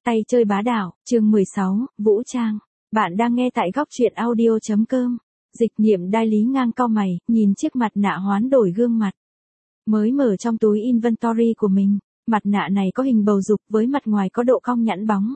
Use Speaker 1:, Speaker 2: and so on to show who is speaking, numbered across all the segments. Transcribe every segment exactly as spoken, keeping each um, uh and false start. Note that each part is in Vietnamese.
Speaker 1: Tay chơi bá đạo, chương mười sáu, Vũ Trang. Bạn đang nghe tại góc truyện audio chấm com. Dịch niệm Đai Lý Ngang cau mày, nhìn chiếc mặt nạ hoán đổi gương mặt. Mới mở trong túi inventory của mình, mặt nạ này có hình bầu dục với mặt ngoài có độ cong nhẵn bóng.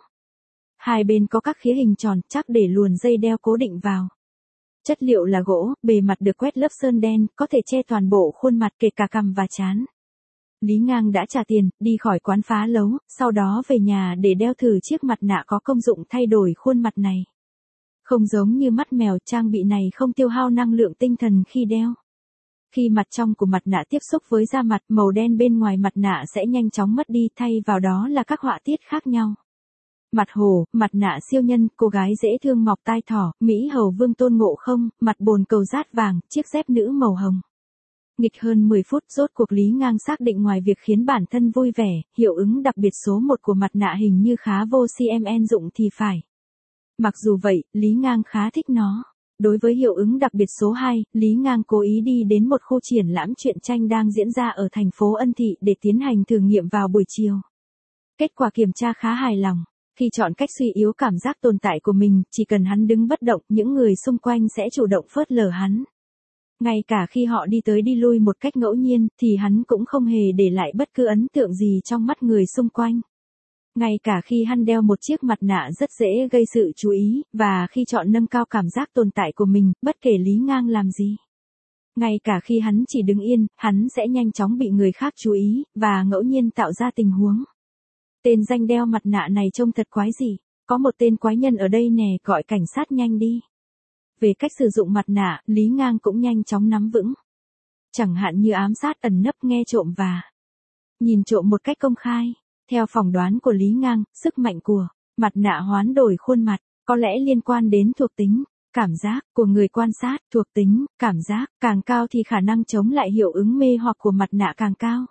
Speaker 1: Hai bên có các khía hình tròn chắc để luồn dây đeo cố định vào. Chất liệu là gỗ, bề mặt được quét lớp sơn đen, có thể che toàn bộ khuôn mặt kể cả cằm và trán. Lý Ngang đã trả tiền, đi khỏi quán phá lấu, sau đó về nhà để đeo thử chiếc mặt nạ có công dụng thay đổi khuôn mặt này. Không giống như mắt mèo, trang bị này không tiêu hao năng lượng tinh thần khi đeo. Khi mặt trong của mặt nạ tiếp xúc với da mặt, màu đen bên ngoài mặt nạ sẽ nhanh chóng mất đi, thay vào đó là các họa tiết khác nhau. Mặt hổ, mặt nạ siêu nhân, cô gái dễ thương mọc tai thỏ, Mỹ hầu vương Tôn Ngộ Không, mặt bồn cầu rát vàng, chiếc dép nữ màu hồng. Nghịch hơn mười phút, rốt cuộc Lý Ngang xác định ngoài việc khiến bản thân vui vẻ, hiệu ứng đặc biệt số một của mặt nạ hình như khá vô cm dụng thì phải. Mặc dù vậy, Lý Ngang khá thích nó. Đối với hiệu ứng đặc biệt số hai, Lý Ngang cố ý đi đến một khu triển lãm truyện tranh đang diễn ra ở thành phố Ân Thị để tiến hành thử nghiệm vào buổi chiều. Kết quả kiểm tra khá hài lòng. Khi chọn cách suy yếu cảm giác tồn tại của mình, chỉ cần hắn đứng bất động, những người xung quanh sẽ chủ động phớt lờ hắn. Ngay cả khi họ đi tới đi lui một cách ngẫu nhiên, thì hắn cũng không hề để lại bất cứ ấn tượng gì trong mắt người xung quanh. Ngay cả khi hắn đeo một chiếc mặt nạ rất dễ gây sự chú ý, và khi chọn nâng cao cảm giác tồn tại của mình, bất kể Lý Ngang làm gì. Ngay cả khi hắn chỉ đứng yên, hắn sẽ nhanh chóng bị người khác chú ý, và ngẫu nhiên tạo ra tình huống. Tên danh đeo mặt nạ này trông thật quái dị. Có một tên quái nhân ở đây nè, gọi cảnh sát nhanh đi. Về cách sử dụng mặt nạ, Lý Ngang cũng nhanh chóng nắm vững. Chẳng hạn như ám sát, ẩn nấp, nghe trộm và nhìn trộm một cách công khai. Theo phỏng đoán của Lý Ngang, sức mạnh của mặt nạ hoán đổi khuôn mặt có lẽ liên quan đến thuộc tính, cảm giác của người quan sát. Thuộc tính, cảm giác càng cao thì khả năng chống lại hiệu ứng mê hoặc của mặt nạ càng cao.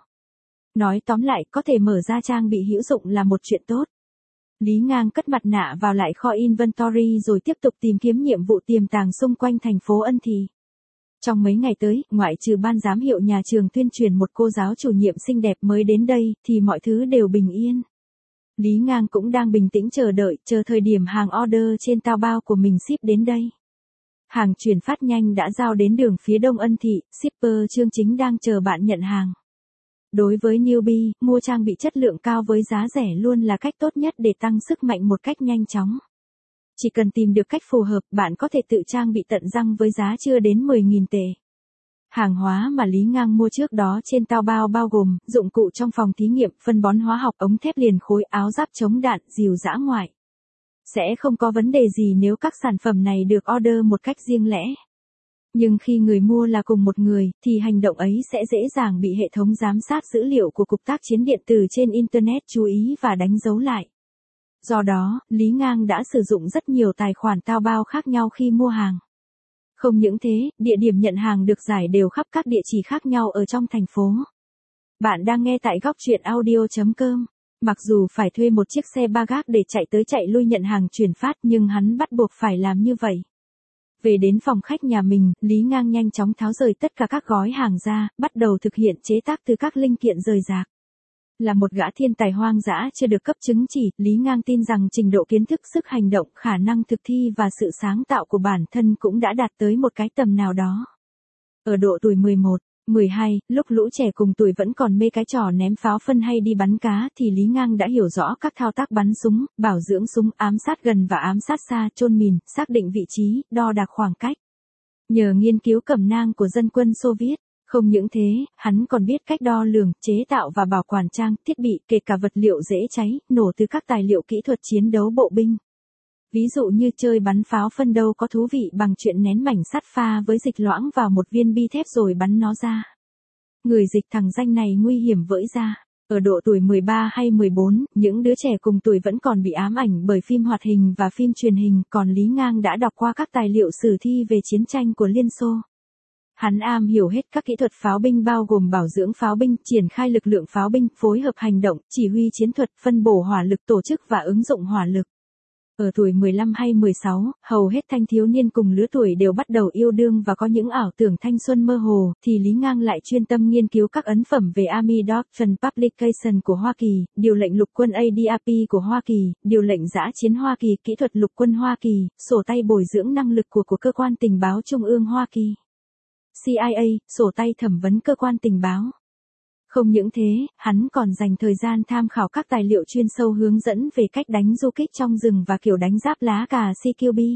Speaker 1: Nói tóm lại, có thể mở ra trang bị hữu dụng là một chuyện tốt. Lý Ngang cất mặt nạ vào lại kho inventory rồi tiếp tục tìm kiếm nhiệm vụ tiềm tàng xung quanh thành phố Ân Thị. Trong mấy ngày tới, ngoại trừ ban giám hiệu nhà trường tuyên truyền một cô giáo chủ nhiệm xinh đẹp mới đến đây, thì mọi thứ đều bình yên. Lý Ngang cũng đang bình tĩnh chờ đợi, chờ thời điểm hàng order trên tao bao của mình ship đến đây. Hàng chuyển phát nhanh đã giao đến đường phía đông Ân Thị, shipper Trương Chính đang chờ bạn nhận hàng. Đối với newbie, mua trang bị chất lượng cao với giá rẻ luôn là cách tốt nhất để tăng sức mạnh một cách nhanh chóng. Chỉ cần tìm được cách phù hợp, bạn có thể tự trang bị tận răng với giá chưa đến mười nghìn tệ. Hàng hóa mà Lý Ngang mua trước đó trên tao bao bao gồm dụng cụ trong phòng thí nghiệm, phân bón hóa học, ống thép liền khối, áo giáp chống đạn, rìu dã ngoại. Sẽ không có vấn đề gì nếu các sản phẩm này được order một cách riêng lẻ. Nhưng khi người mua là cùng một người, thì hành động ấy sẽ dễ dàng bị hệ thống giám sát dữ liệu của Cục Tác chiến điện tử trên Internet chú ý và đánh dấu lại. Do đó, Lý Ngang đã sử dụng rất nhiều tài khoản tao bao khác nhau khi mua hàng. Không những thế, địa điểm nhận hàng được rải đều khắp các địa chỉ khác nhau ở trong thành phố. Bạn đang nghe tại góc truyện audio chấm com. Mặc dù phải thuê một chiếc xe ba gác để chạy tới chạy lui nhận hàng chuyển phát, nhưng hắn bắt buộc phải làm như vậy. Về đến phòng khách nhà mình, Lý Ngang nhanh chóng tháo rời tất cả các gói hàng ra, bắt đầu thực hiện chế tác từ các linh kiện rời rạc. Là một gã thiên tài hoang dã chưa được cấp chứng chỉ, Lý Ngang tin rằng trình độ kiến thức, sức hành động, khả năng thực thi và sự sáng tạo của bản thân cũng đã đạt tới một cái tầm nào đó. Ở độ tuổi mười một, mười hai, lúc lũ trẻ cùng tuổi vẫn còn mê cái trò ném pháo phân hay đi bắn cá, thì Lý Ngang đã hiểu rõ các thao tác bắn súng, bảo dưỡng súng, ám sát gần và ám sát xa, chôn mìn, xác định vị trí, đo đạc khoảng cách. Nhờ nghiên cứu cẩm nang của dân quân Xô Viết, không những thế, hắn còn biết cách đo lường, chế tạo và bảo quản trang, thiết bị, kể cả vật liệu dễ cháy, nổ từ các tài liệu kỹ thuật chiến đấu bộ binh. Ví dụ như chơi bắn pháo phân đâu có thú vị bằng chuyện nén mảnh sắt pha với dịch loãng vào một viên bi thép rồi bắn nó ra. Người dịch thằng danh này nguy hiểm vỡ ra. Ở độ tuổi mười ba hay mười bốn, những đứa trẻ cùng tuổi vẫn còn bị ám ảnh bởi phim hoạt hình và phim truyền hình, còn Lý Ngang đã đọc qua các tài liệu sử thi về chiến tranh của Liên Xô. Hắn am hiểu hết các kỹ thuật pháo binh bao gồm bảo dưỡng pháo binh, triển khai lực lượng pháo binh, phối hợp hành động, chỉ huy chiến thuật, phân bổ hỏa lực, tổ chức và ứng dụng hỏa lực. Ở tuổi mười lăm hay mười sáu, hầu hết thanh thiếu niên cùng lứa tuổi đều bắt đầu yêu đương và có những ảo tưởng thanh xuân mơ hồ, thì Lý Ngang lại chuyên tâm nghiên cứu các ấn phẩm về Army Doctrine Publication của Hoa Kỳ, điều lệnh lục quân A D R P của Hoa Kỳ, điều lệnh dã chiến Hoa Kỳ, kỹ thuật lục quân Hoa Kỳ, sổ tay bồi dưỡng năng lực của của cơ quan tình báo Trung ương Hoa Kỳ. C I A, sổ tay thẩm vấn cơ quan tình báo. Không những thế, hắn còn dành thời gian tham khảo các tài liệu chuyên sâu hướng dẫn về cách đánh du kích trong rừng và kiểu đánh giáp lá cà C Q B.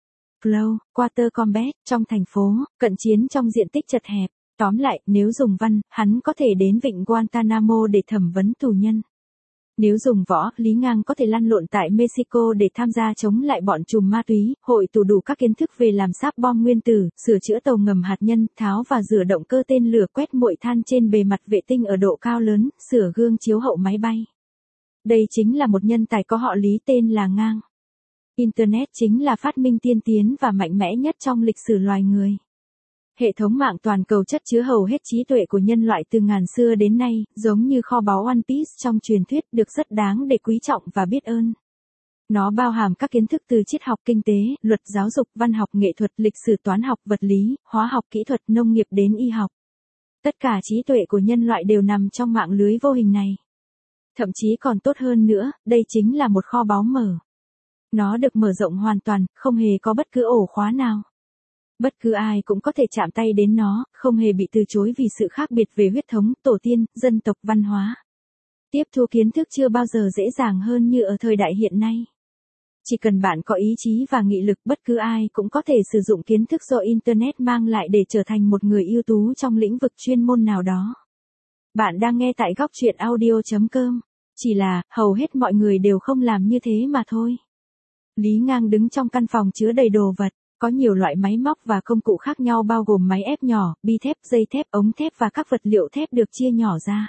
Speaker 1: Flow, Quarter Combat, trong thành phố, cận chiến trong diện tích chật hẹp. Tóm lại, nếu dùng văn, hắn có thể đến vịnh Guantanamo để thẩm vấn tù nhân. Nếu dùng võ, Lý Ngang có thể lăn lộn tại Mexico để tham gia chống lại bọn trùm ma túy, hội tụ đủ các kiến thức về làm sáp bom nguyên tử, sửa chữa tàu ngầm hạt nhân, tháo và rửa động cơ tên lửa, quét muội than trên bề mặt vệ tinh ở độ cao lớn, sửa gương chiếu hậu máy bay. Đây chính là một nhân tài có họ Lý tên là Ngang. Internet chính là phát minh tiên tiến và mạnh mẽ nhất trong lịch sử loài người. Hệ thống mạng toàn cầu chất chứa hầu hết trí tuệ của nhân loại từ ngàn xưa đến nay, giống như kho báu One Piece trong truyền thuyết, được rất đáng để quý trọng và biết ơn. Nó bao hàm các kiến thức từ triết học, kinh tế, luật, giáo dục, văn học, nghệ thuật, lịch sử, toán học, vật lý, hóa học, kỹ thuật, nông nghiệp đến y học. Tất cả trí tuệ của nhân loại đều nằm trong mạng lưới vô hình này. Thậm chí còn tốt hơn nữa, đây chính là một kho báu mở. Nó được mở rộng hoàn toàn, không hề có bất cứ ổ khóa nào. Bất cứ ai cũng có thể chạm tay đến nó, không hề bị từ chối vì sự khác biệt về huyết thống, tổ tiên, dân tộc, văn hóa. Tiếp thu kiến thức chưa bao giờ dễ dàng hơn như ở thời đại hiện nay. Chỉ cần bạn có ý chí và nghị lực, bất cứ ai cũng có thể sử dụng kiến thức do Internet mang lại để trở thành một người ưu tú trong lĩnh vực chuyên môn nào đó. Bạn đang nghe tại góc truyện audio chấm com. Chỉ là, hầu hết mọi người đều không làm như thế mà thôi. Lý Ngang đứng trong căn phòng chứa đầy đồ vật. Có nhiều loại máy móc và công cụ khác nhau bao gồm máy ép nhỏ, bi thép, dây thép, ống thép và các vật liệu thép được chia nhỏ ra.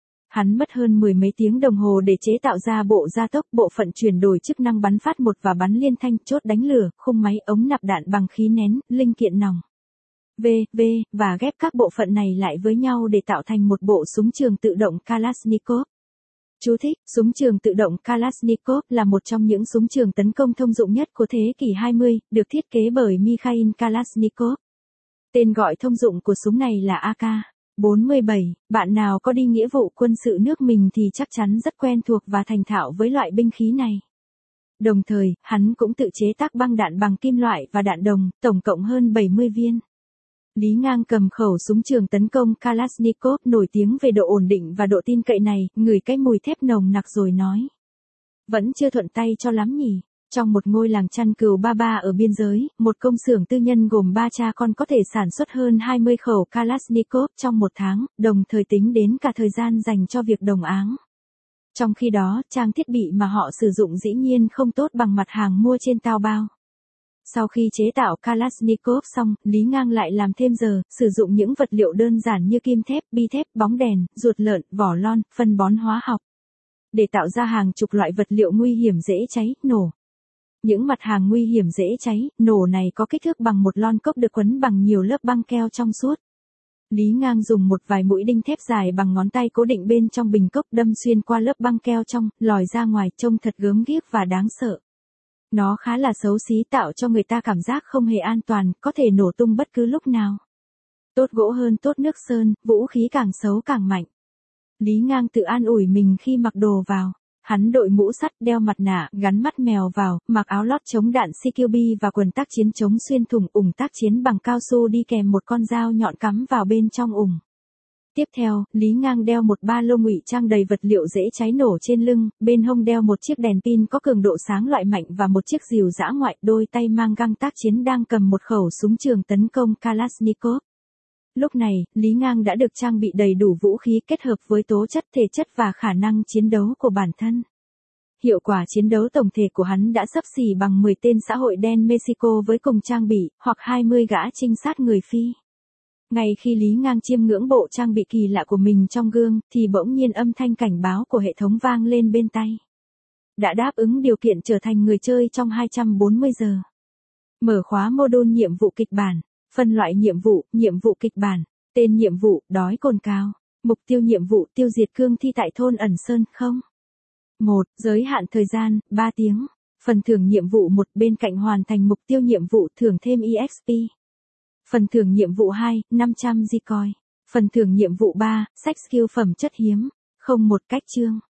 Speaker 1: Hắn mất hơn mười mấy tiếng đồng hồ để chế tạo ra bộ gia tốc, bộ phận chuyển đổi chức năng bắn phát một và bắn liên thanh, chốt đánh lửa, khung máy, ống nạp đạn bằng khí nén, linh kiện nòng. V, V, và ghép các bộ phận này lại với nhau để tạo thành một bộ súng trường tự động Kalashnikov. Chú thích, súng trường tự động Kalashnikov là một trong những súng trường tấn công thông dụng nhất của thế kỷ hai mươi, được thiết kế bởi Mikhail Kalashnikov. Tên gọi thông dụng của súng này là A K bốn mươi bảy, bạn nào có đi nghĩa vụ quân sự nước mình thì chắc chắn rất quen thuộc và thành thạo với loại binh khí này. Đồng thời, hắn cũng tự chế tác băng đạn bằng kim loại và đạn đồng, tổng cộng hơn bảy mươi viên. Lý Ngang cầm khẩu súng trường tấn công Kalashnikov nổi tiếng về độ ổn định và độ tin cậy này, ngửi cái mùi thép nồng nặc rồi nói. Vẫn chưa thuận tay cho lắm nhỉ. Trong một ngôi làng chăn cừu ba ba ở biên giới, một công xưởng tư nhân gồm ba cha con có thể sản xuất hơn hai mươi khẩu Kalashnikov trong một tháng, đồng thời tính đến cả thời gian dành cho việc đồng áng. Trong khi đó, trang thiết bị mà họ sử dụng dĩ nhiên không tốt bằng mặt hàng mua trên Taobao. Sau khi chế tạo Kalashnikov xong, Lý Ngang lại làm thêm giờ, sử dụng những vật liệu đơn giản như kim thép, bi thép, bóng đèn, ruột lợn, vỏ lon, phân bón hóa học. Để tạo ra hàng chục loại vật liệu nguy hiểm dễ cháy, nổ. Những mặt hàng nguy hiểm dễ cháy, nổ này có kích thước bằng một lon cốc được quấn bằng nhiều lớp băng keo trong suốt. Lý Ngang dùng một vài mũi đinh thép dài bằng ngón tay cố định bên trong bình cốc, đâm xuyên qua lớp băng keo trong, lòi ra ngoài, trông thật gớm ghiếc và đáng sợ. Nó khá là xấu xí, tạo cho người ta cảm giác không hề an toàn, có thể nổ tung bất cứ lúc nào. Tốt gỗ hơn tốt nước sơn, vũ khí càng xấu càng mạnh. Lý Ngang tự an ủi mình khi mặc đồ vào. Hắn đội mũ sắt, đeo mặt nạ, gắn mắt mèo vào, mặc áo lót chống đạn C Q B và quần tác chiến chống xuyên thủng ủng tác chiến bằng cao su đi kèm một con dao nhọn cắm vào bên trong ủng. Tiếp theo, Lý Ngang đeo một ba lô ngụy trang đầy vật liệu dễ cháy nổ trên lưng, bên hông đeo một chiếc đèn pin có cường độ sáng loại mạnh và một chiếc rìu dã ngoại, đôi tay mang găng tác chiến đang cầm một khẩu súng trường tấn công Kalashnikov. Lúc này, Lý Ngang đã được trang bị đầy đủ vũ khí kết hợp với tố chất, thể chất và khả năng chiến đấu của bản thân. Hiệu quả chiến đấu tổng thể của hắn đã xấp xỉ bằng mười tên xã hội đen Mexico với cùng trang bị, hoặc hai mươi gã trinh sát người Phi. Ngay khi Lý Ngang chiêm ngưỡng bộ trang bị kỳ lạ của mình trong gương, thì bỗng nhiên âm thanh cảnh báo của hệ thống vang lên bên tai. Đã đáp ứng điều kiện trở thành người chơi trong hai trăm bốn mươi giờ. Mở khóa module nhiệm vụ kịch bản. Phân loại nhiệm vụ, nhiệm vụ kịch bản. Tên nhiệm vụ, đói cồn cào. Mục tiêu nhiệm vụ, tiêu diệt cương thi tại thôn ẩn sơn không. một. Giới hạn thời gian, ba tiếng. Phần thưởng nhiệm vụ một, bên cạnh hoàn thành mục tiêu nhiệm vụ thưởng thêm e ích pê. Phần thưởng nhiệm vụ hai, năm trăm Gcoin. Phần thưởng nhiệm vụ ba, sách skill phẩm chất hiếm. Không một cách chương.